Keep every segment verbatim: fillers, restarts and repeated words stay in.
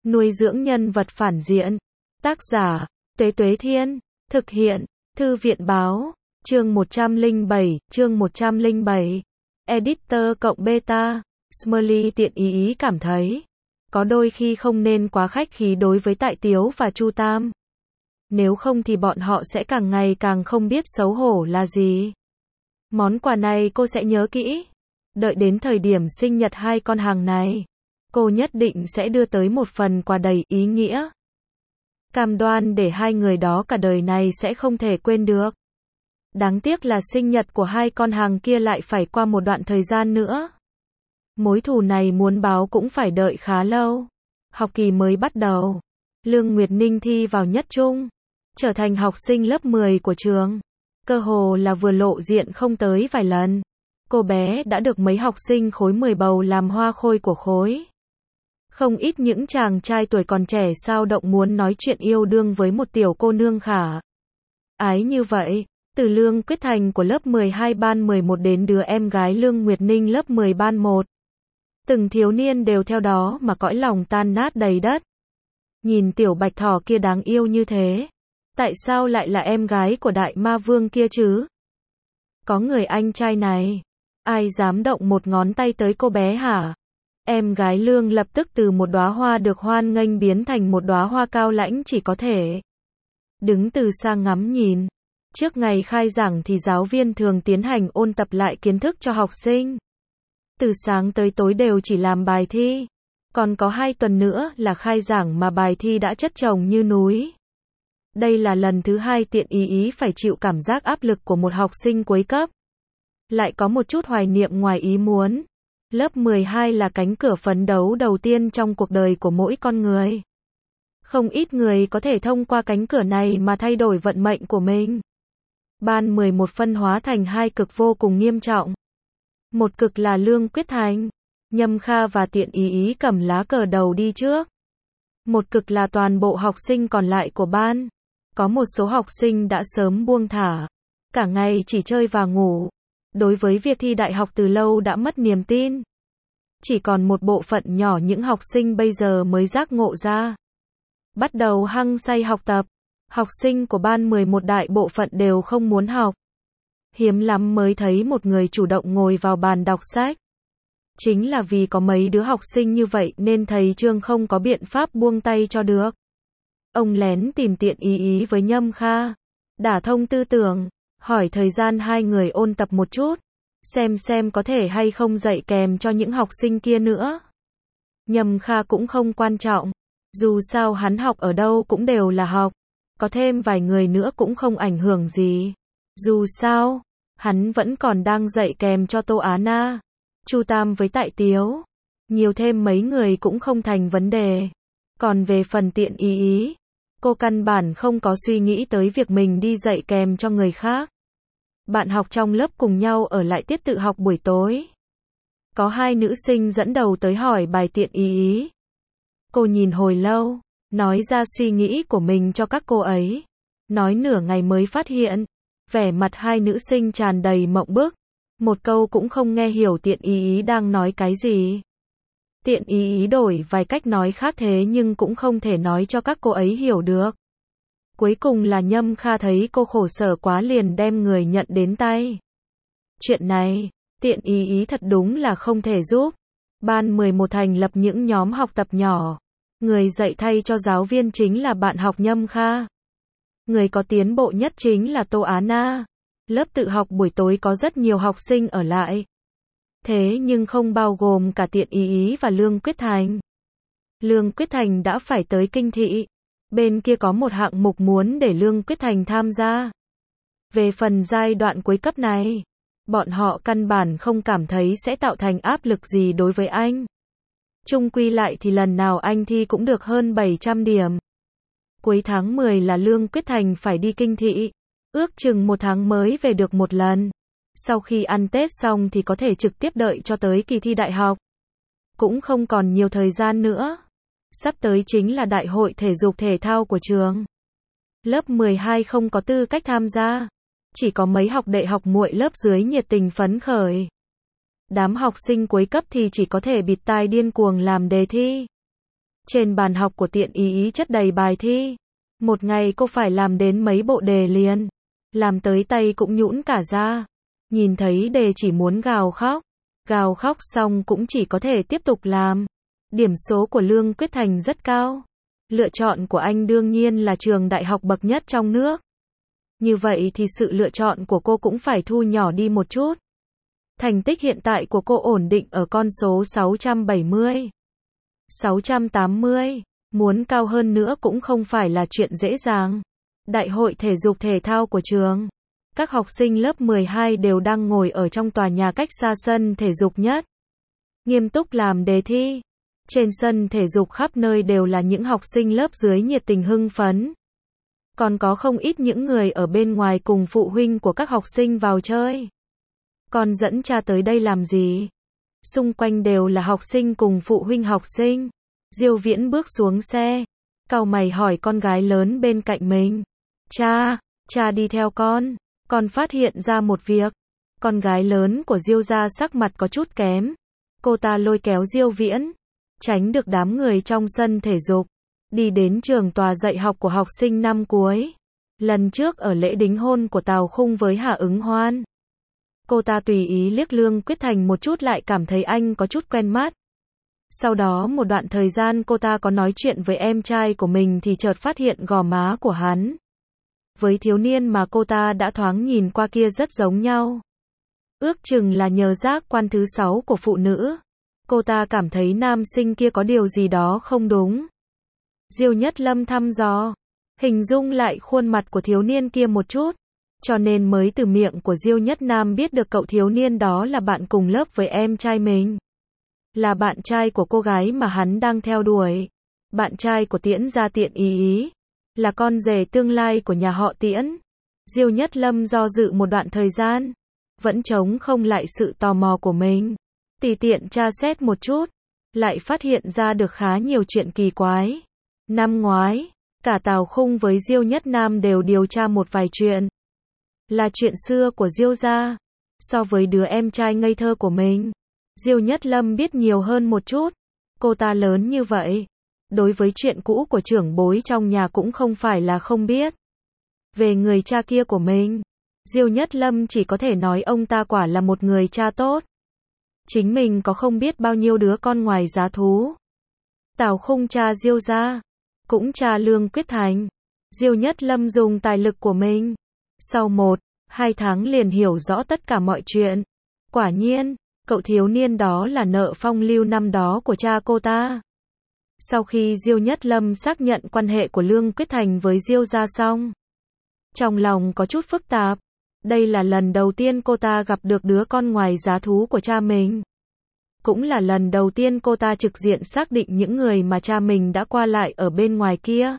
Nuôi dưỡng nhân vật phản diện. Tác giả, Tuế Tuế Thiên. Thực hiện, Thư viện Báo. Chương một trăm lẻ bảy, chương một trăm lẻ bảy. Editor cộng beta. Smiley tiện ý ý cảm thấy. Có đôi khi không nên quá khách khí đối với Tại Tiếu và Chu Tam. Nếu không thì bọn họ sẽ càng ngày càng không biết xấu hổ là gì. Món quà này cô sẽ nhớ kỹ. Đợi đến thời điểm sinh nhật hai con hàng này, cô nhất định sẽ đưa tới một phần quà đầy ý nghĩa. Cam đoan để hai người đó cả đời này sẽ không thể quên được. Đáng tiếc là sinh nhật của hai con hàng kia lại phải qua một đoạn thời gian nữa. Mối thù này muốn báo cũng phải đợi khá lâu. Học kỳ mới bắt đầu. Lương Nguyệt Ninh thi vào nhất trung, trở thành học sinh lớp mười của trường. Cơ hồ là vừa lộ diện không tới vài lần. Cô bé đã được mấy học sinh khối mười bầu làm hoa khôi của khối. Không ít những chàng trai tuổi còn trẻ sao động muốn nói chuyện yêu đương với một tiểu cô nương khả ái như vậy. Từ Lương Quyết Thành của lớp mười hai ban mười một đến đứa em gái Lương Nguyệt Ninh lớp mười ban một. Từng thiếu niên đều theo đó mà cõi lòng tan nát đầy đất. Nhìn tiểu bạch thỏ kia đáng yêu như thế. Tại sao lại là em gái của đại ma vương kia chứ? Có người anh trai này. Ai dám động một ngón tay tới cô bé hả? Em gái Lương lập tức từ một đóa hoa được hoan nghênh biến thành một đóa hoa cao lãnh chỉ có thể đứng từ xa ngắm nhìn. Trước ngày khai giảng thì giáo viên thường tiến hành ôn tập lại kiến thức cho học sinh. Từ sáng tới tối đều chỉ làm bài thi. Còn có hai tuần nữa là khai giảng mà bài thi đã chất chồng như núi. Đây là lần thứ hai Tiện Ý Ý phải chịu cảm giác áp lực của một học sinh cuối cấp. Lại có một chút hoài niệm ngoài ý muốn. Lớp mười hai là cánh cửa phấn đấu đầu tiên trong cuộc đời của mỗi con người. Không ít người có thể thông qua cánh cửa này mà thay đổi vận mệnh của mình. Ban mười một phân hóa thành hai cực vô cùng nghiêm trọng. Một cực là Lương Quyết Thành, Nhâm Kha và Tiện Ý Ý cầm lá cờ đầu đi trước. Một cực là toàn bộ học sinh còn lại của ban. Có một số học sinh đã sớm buông thả, cả ngày chỉ chơi và ngủ. Đối với việc thi đại học từ lâu đã mất niềm tin. Chỉ còn một bộ phận nhỏ những học sinh bây giờ mới giác ngộ ra. Bắt đầu hăng say học tập. Học sinh của ban mười một đại bộ phận đều không muốn học. Hiếm lắm mới thấy một người chủ động ngồi vào bàn đọc sách. Chính là vì có mấy đứa học sinh như vậy nên thầy Trương không có biện pháp buông tay cho được. Ông lén tìm Tiện Ý Ý với Nhâm Kha, đả thông tư tưởng, hỏi thời gian hai người ôn tập một chút, xem xem có thể hay không dạy kèm cho những học sinh kia nữa. Nhâm Kha cũng không quan trọng, dù sao hắn học ở đâu cũng đều là học, có thêm vài người nữa cũng không ảnh hưởng gì. Dù sao, hắn vẫn còn đang dạy kèm cho Tô Á Na, Chu Tam với Tại Tiếu, nhiều thêm mấy người cũng không thành vấn đề. Còn về phần Tiện Ý Ý, cô căn bản không có suy nghĩ tới việc mình đi dạy kèm cho người khác. Bạn học trong lớp cùng nhau ở lại tiết tự học buổi tối. Có hai nữ sinh dẫn đầu tới hỏi bài Tiện Ý Ý. Cô nhìn hồi lâu, nói ra suy nghĩ của mình cho các cô ấy. Nói nửa ngày mới phát hiện, vẻ mặt hai nữ sinh tràn đầy mộng bức. Một câu cũng không nghe hiểu Tiện Ý Ý đang nói cái gì. Tiện Ý Ý đổi vài cách nói khác thế nhưng cũng không thể nói cho các cô ấy hiểu được. Cuối cùng là Nhâm Kha thấy cô khổ sở quá liền đem người nhận đến tay. Chuyện này, Tiện Ý Ý thật đúng là không thể giúp. Ban mười một thành lập những nhóm học tập nhỏ. Người dạy thay cho giáo viên chính là bạn học Nhâm Kha. Người có tiến bộ nhất chính là Tô Á Na. Lớp tự học buổi tối có rất nhiều học sinh ở lại. Thế nhưng không bao gồm cả Tiện Ý Ý và Lương Quyết Thành. Lương Quyết Thành đã phải tới kinh thị. Bên kia có một hạng mục muốn để Lương Quyết Thành tham gia. Về phần giai đoạn cuối cấp này, bọn họ căn bản không cảm thấy sẽ tạo thành áp lực gì đối với anh. Chung quy lại thì lần nào anh thi cũng được hơn bảy trăm điểm. Cuối tháng mười là Lương Quyết Thành phải đi kinh thị. Ước chừng một tháng mới về được một lần. Sau khi ăn Tết xong thì có thể trực tiếp đợi cho tới kỳ thi đại học. Cũng không còn nhiều thời gian nữa. Sắp tới chính là đại hội thể dục thể thao của trường. Lớp mười hai không có tư cách tham gia. Chỉ có mấy học đệ học muội lớp dưới nhiệt tình phấn khởi. Đám học sinh cuối cấp thì chỉ có thể bịt tai điên cuồng làm đề thi. Trên bàn học của Tiện Ý Ý chất đầy bài thi. Một ngày cô phải làm đến mấy bộ đề liền. Làm tới tay cũng nhũn cả ra. Nhìn thấy đề chỉ muốn gào khóc. Gào khóc xong cũng chỉ có thể tiếp tục làm. Điểm số của Lương Quyết Thành rất cao. Lựa chọn của anh đương nhiên là trường đại học bậc nhất trong nước. Như vậy thì sự lựa chọn của cô cũng phải thu nhỏ đi một chút. Thành tích hiện tại của cô ổn định ở con số sáu trăm bảy mươi, sáu trăm tám mươi. Muốn cao hơn nữa cũng không phải là chuyện dễ dàng. Đại hội thể dục thể thao của trường. Các học sinh lớp mười hai đều đang ngồi ở trong tòa nhà cách xa sân thể dục nhất. Nghiêm túc làm đề thi. Trên sân thể dục khắp nơi đều là những học sinh lớp dưới nhiệt tình hưng phấn. Còn có không ít những người ở bên ngoài cùng phụ huynh của các học sinh vào chơi. Con dẫn cha tới đây làm gì? Xung quanh đều là học sinh cùng phụ huynh học sinh. Diêu Viễn bước xuống xe. Cau mày hỏi con gái lớn bên cạnh mình. Cha, cha đi theo con. Con phát hiện ra một việc. Con gái lớn của Diêu gia sắc mặt có chút kém. Cô ta lôi kéo Diêu Viễn. Tránh được đám người trong sân thể dục. Đi đến trường tòa dạy học của học sinh năm cuối. Lần trước ở lễ đính hôn của Tào Khung với Hà Ứng Hoan. Cô ta tùy ý liếc Lương Quyết Thành một chút lại cảm thấy anh có chút quen mắt. Sau đó một đoạn thời gian cô ta có nói chuyện với em trai của mình thì chợt phát hiện gò má của hắn. Với thiếu niên mà cô ta đã thoáng nhìn qua kia rất giống nhau. Ước chừng là nhờ giác quan thứ sáu của phụ nữ. Cô ta cảm thấy nam sinh kia có điều gì đó không đúng. Diêu Nhất Lâm thăm dò, hình dung lại khuôn mặt của thiếu niên kia một chút. Cho nên mới từ miệng của Diêu Nhất Nam biết được cậu thiếu niên đó là bạn cùng lớp với em trai mình. Là bạn trai của cô gái mà hắn đang theo đuổi. Bạn trai của Tiễn gia Tiện Ý Ý. Là con rể tương lai của nhà họ Tiễn. Diêu Nhất Lâm do dự một đoạn thời gian. Vẫn chống không lại sự tò mò của mình. Tùy tiện tra xét một chút. Lại phát hiện ra được khá nhiều chuyện kỳ quái. Năm ngoái, cả Tào Khung với Diêu Nhất Nam đều điều tra một vài chuyện. Là chuyện xưa của Diêu gia. So với đứa em trai ngây thơ của mình, Diêu Nhất Lâm biết nhiều hơn một chút. Cô ta lớn như vậy. Đối với chuyện cũ của trưởng bối trong nhà cũng không phải là không biết. Về người cha kia của mình, Diêu Nhất Lâm chỉ có thể nói ông ta quả là một người cha tốt. Chính mình có không biết bao nhiêu đứa con ngoài giá thú. Tào Khung cha Diêu gia, cũng cha Lương Quyết Thành. Diêu Nhất Lâm dùng tài lực của mình. Sau một, hai tháng liền hiểu rõ tất cả mọi chuyện. Quả nhiên, cậu thiếu niên đó là nợ phong lưu năm đó của cha cô ta. Sau khi Diêu Nhất Lâm xác nhận quan hệ của Lương Quyết Thành với Diêu gia xong, trong lòng có chút phức tạp. Đây là lần đầu tiên cô ta gặp được đứa con ngoài giá thú của cha mình. Cũng là lần đầu tiên cô ta trực diện xác định những người mà cha mình đã qua lại ở bên ngoài kia.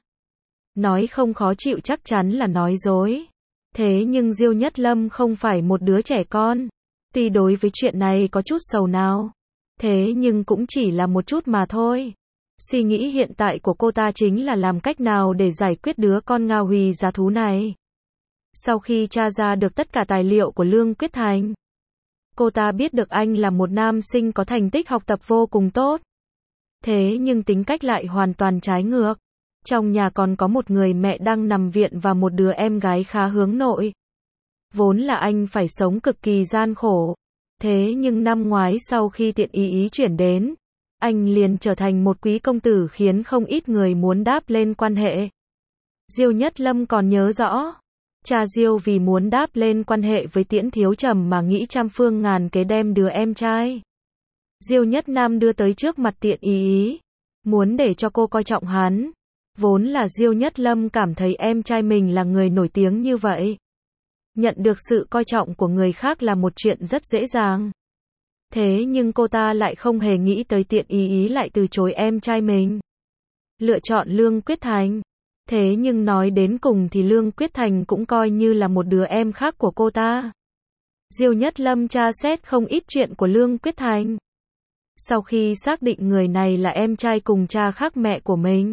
Nói không khó chịu chắc chắn là nói dối. Thế nhưng Diêu Nhất Lâm không phải một đứa trẻ con. Tuy đối với chuyện này có chút sầu não. Thế nhưng cũng chỉ là một chút mà thôi. Suy nghĩ hiện tại của cô ta chính là làm cách nào để giải quyết đứa con ngao hùy giá thú này. Sau khi tra ra được tất cả tài liệu của Lương Quyết Thành, cô ta biết được anh là một nam sinh có thành tích học tập vô cùng tốt. Thế nhưng tính cách lại hoàn toàn trái ngược. Trong nhà còn có một người mẹ đang nằm viện và một đứa em gái khá hướng nội. Vốn là anh phải sống cực kỳ gian khổ. Thế nhưng năm ngoái sau khi Tiện Ý Ý chuyển đến, anh liền trở thành một quý công tử khiến không ít người muốn đáp lên quan hệ. Diêu Nhất Lâm còn nhớ rõ. Cha Diêu vì muốn đáp lên quan hệ với Tiễn Thiếu Trầm mà nghĩ trăm phương ngàn kế đem đứa em trai Diêu Nhất Nam đưa tới trước mặt Tiện Ý Ý, muốn để cho cô coi trọng hắn. Vốn là Diêu Nhất Lâm cảm thấy em trai mình là người nổi tiếng như vậy. Nhận được sự coi trọng của người khác là một chuyện rất dễ dàng. Thế nhưng cô ta lại không hề nghĩ tới Tiện Ý Ý lại từ chối em trai mình. Lựa chọn Lương Quyết Thành. Thế nhưng nói đến cùng thì Lương Quyết Thành cũng coi như là một đứa em khác của cô ta. Diêu Nhất Lâm tra xét không ít chuyện của Lương Quyết Thành. Sau khi xác định người này là em trai cùng cha khác mẹ của mình,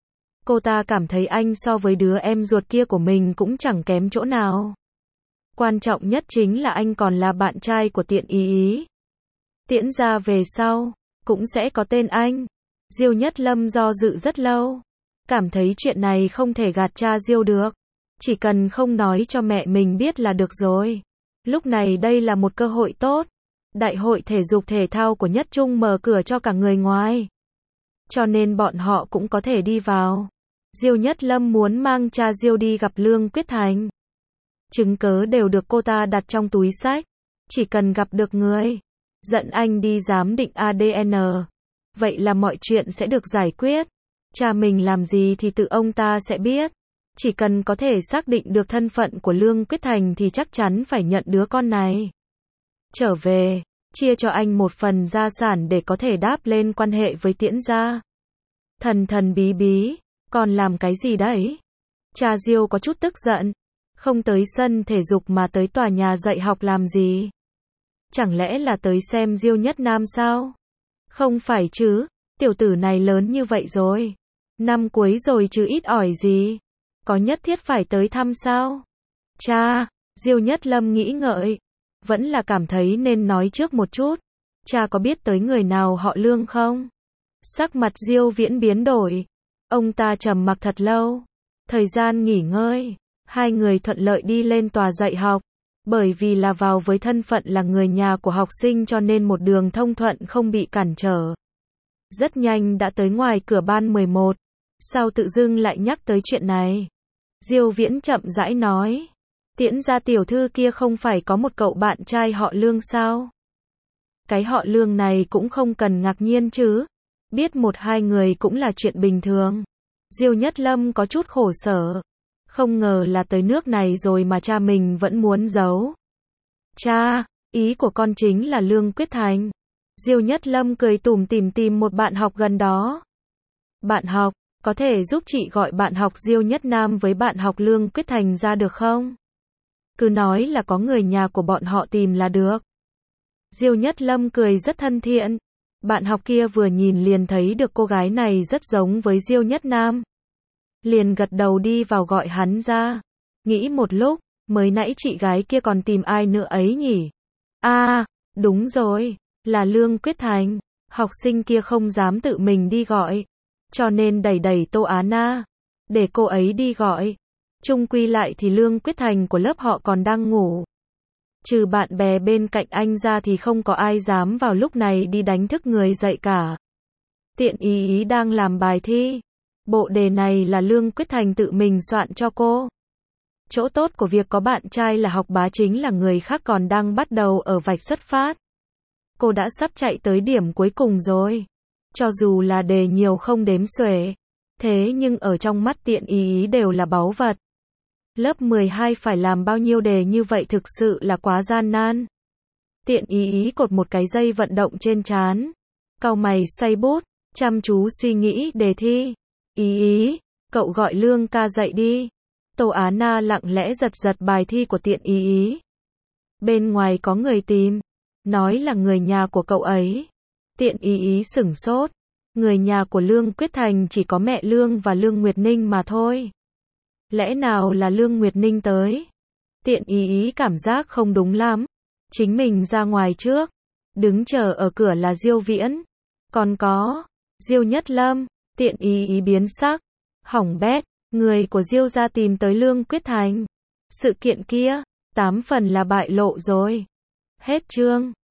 cô ta cảm thấy anh so với đứa em ruột kia của mình cũng chẳng kém chỗ nào. Quan trọng nhất chính là anh còn là bạn trai của Tiện Ý Ý. Tiễn gia về sau, cũng sẽ có tên anh. Diêu Nhất Lâm do dự rất lâu, cảm thấy chuyện này không thể gạt cha Diêu được, chỉ cần không nói cho mẹ mình biết là được rồi. Lúc này đây là một cơ hội tốt. Đại hội thể dục thể thao của Nhất Trung mở cửa cho cả người ngoài, cho nên bọn họ cũng có thể đi vào. Diêu Nhất Lâm muốn mang cha Diêu đi gặp Lương Quyết Thành. Chứng cớ đều được cô ta đặt trong túi xách, chỉ cần gặp được người, dẫn anh đi giám định a đê en, vậy là mọi chuyện sẽ được giải quyết. Cha mình làm gì thì tự ông ta sẽ biết. Chỉ cần có thể xác định được thân phận của Lương Quyết Thành thì chắc chắn phải nhận đứa con này trở về, chia cho anh một phần gia sản để có thể đáp lên quan hệ với Tiễn gia. Thần thần bí bí, còn làm cái gì đấy? Cha Diêu có chút tức giận, không tới sân thể dục mà tới tòa nhà dạy học làm gì? Chẳng lẽ là tới xem Diêu Nhất Nam sao? Không phải chứ, tiểu tử này lớn như vậy rồi, năm cuối rồi chứ ít ỏi gì, có nhất thiết phải tới thăm sao? Cha, Diêu Nhất Lâm nghĩ ngợi, vẫn là cảm thấy nên nói trước một chút. Cha có biết tới người nào họ Lương không? Sắc mặt Diêu Viễn biến đổi, ông ta trầm mặc thật lâu. Thời gian nghỉ ngơi, hai người thuận lợi đi lên tòa dạy học. Bởi vì là vào với thân phận là người nhà của học sinh cho nên một đường thông thuận không bị cản trở. Rất nhanh đã tới ngoài cửa ban mười một. Sao tự dưng lại nhắc tới chuyện này? Diêu Viễn chậm rãi nói. Tiễn gia tiểu thư kia không phải có một cậu bạn trai họ Lương sao? Cái họ Lương này cũng không cần ngạc nhiên chứ. Biết một hai người cũng là chuyện bình thường. Diêu Nhất Lâm có chút khổ sở. Không ngờ là tới nước này rồi mà cha mình vẫn muốn giấu. Cha, ý của con chính là Lương Quyết Thành. Diêu Nhất Lâm cười tủm tỉm tìm một bạn học gần đó. Bạn học, có thể giúp chị gọi bạn học Diêu Nhất Nam với bạn học Lương Quyết Thành ra được không? Cứ nói là có người nhà của bọn họ tìm là được. Diêu Nhất Lâm cười rất thân thiện. Bạn học kia vừa nhìn liền thấy được cô gái này rất giống với Diêu Nhất Nam. Liền gật đầu đi vào gọi hắn ra. Nghĩ một lúc, mới nãy chị gái kia còn tìm ai nữa ấy nhỉ? À, đúng rồi, là Lương Quyết Thành. Học sinh kia không dám tự mình đi gọi, cho nên đẩy đẩy Tô Á Na, để cô ấy đi gọi. Chung quy lại thì Lương Quyết Thành của lớp họ còn đang ngủ. Trừ bạn bè bên cạnh anh ra thì không có ai dám vào lúc này đi đánh thức người dậy cả. Tiện ý ý đang làm bài thi. Bộ đề này là Lương Quyết Thành tự mình soạn cho cô. Chỗ tốt của việc có bạn trai là học bá chính là người khác còn đang bắt đầu ở vạch xuất phát. Cô đã sắp chạy tới điểm cuối cùng rồi. Cho dù là đề nhiều không đếm xuể, thế nhưng ở trong mắt Tiện ý ý đều là báu vật. Lớp mười hai phải làm bao nhiêu đề như vậy thực sự là quá gian nan. Tiện ý ý cột một cái dây vận động trên trán, cau mày xoay bút, chăm chú suy nghĩ đề thi. Ý ý, cậu gọi Lương ca dậy đi. Tô Á Na lặng lẽ giật giật bài thi của Tiện ý ý. Bên ngoài có người tìm, nói là người nhà của cậu ấy. Tiện ý ý sửng sốt. Người nhà của Lương Quyết Thành chỉ có mẹ Lương và Lương Nguyệt Ninh mà thôi. Lẽ nào là Lương Nguyệt Ninh tới? Tiện ý ý cảm giác không đúng lắm. Chính mình ra ngoài trước. Đứng chờ ở cửa là Diêu Viễn. Còn có Diêu Nhất Lâm. Tiện ý ý biến sắc. Hỏng bét, người của Diêu gia tìm tới Lương Quyết Thành. Sự kiện kia, tám phần là bại lộ rồi. Hết chương.